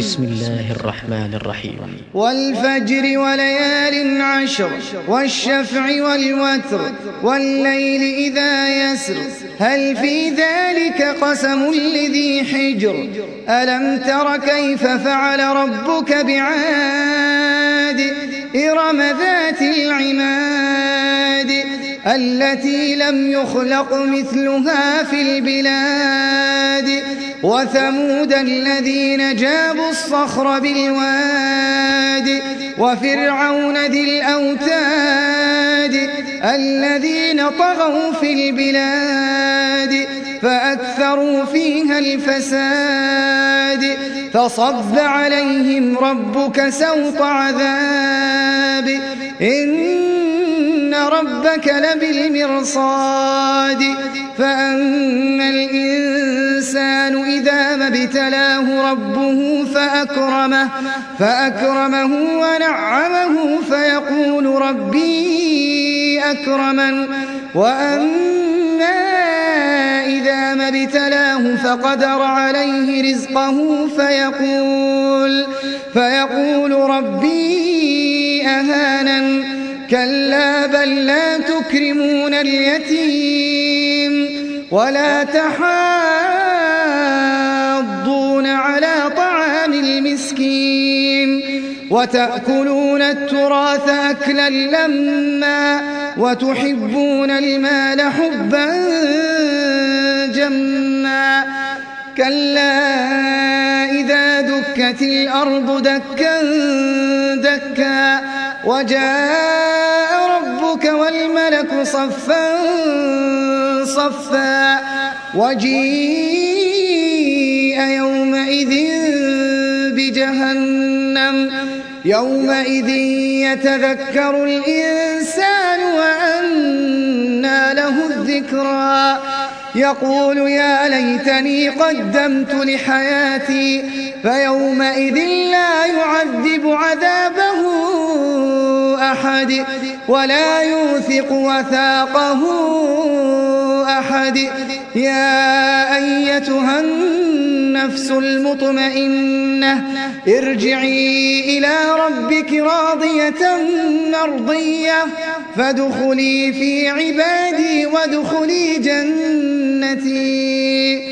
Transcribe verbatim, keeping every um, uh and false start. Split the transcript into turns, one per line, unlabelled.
بسم الله الرحمن الرحيم.
والفجر وليال عشر والشفع والوتر والليل إذا يسر هل في ذلك قسم لذي حجر ألم تر كيف فعل ربك بعاد إرم ذات العماد التي لم يخلق مثلها في البلاد وثمود الذين جابوا الصخر بالواد وفرعون ذي الأوتاد الذين طغوا في البلاد فأكثروا فيها الفساد فصب عليهم ربك سوط عذاب إن ربك لبالمرصاد فأما الإنسان إذا ما ابتلاه ربه فأكرمه, فأكرمه ونعمه فيقول ربي أكرمن وأما إذا ما ابتلاه فقدر عليه رزقه فيقول, فيقول ربي أهانن كلا بل لا تكرمون اليتيم ولا تحاضون على طعام المسكين وتأكلون التراث أكلا لما وتحبون المال حبا جما كلا إذا دكت الأرض دكا دكا وجاء ربك والملك صفا صفا وجيء يومئذ بجهنم يومئذ يتذكر الإنسان وأنى له الذكرى يقول يا ليتني قدمت لحياتي فيومئذ لا يعذب عذابه أحد ولا يوثق وثاقه أحد يا أيتها النفس المطمئنة ارجعي إلى ربك راضية مرضية فادخلي في عبادي وادخلي جنتي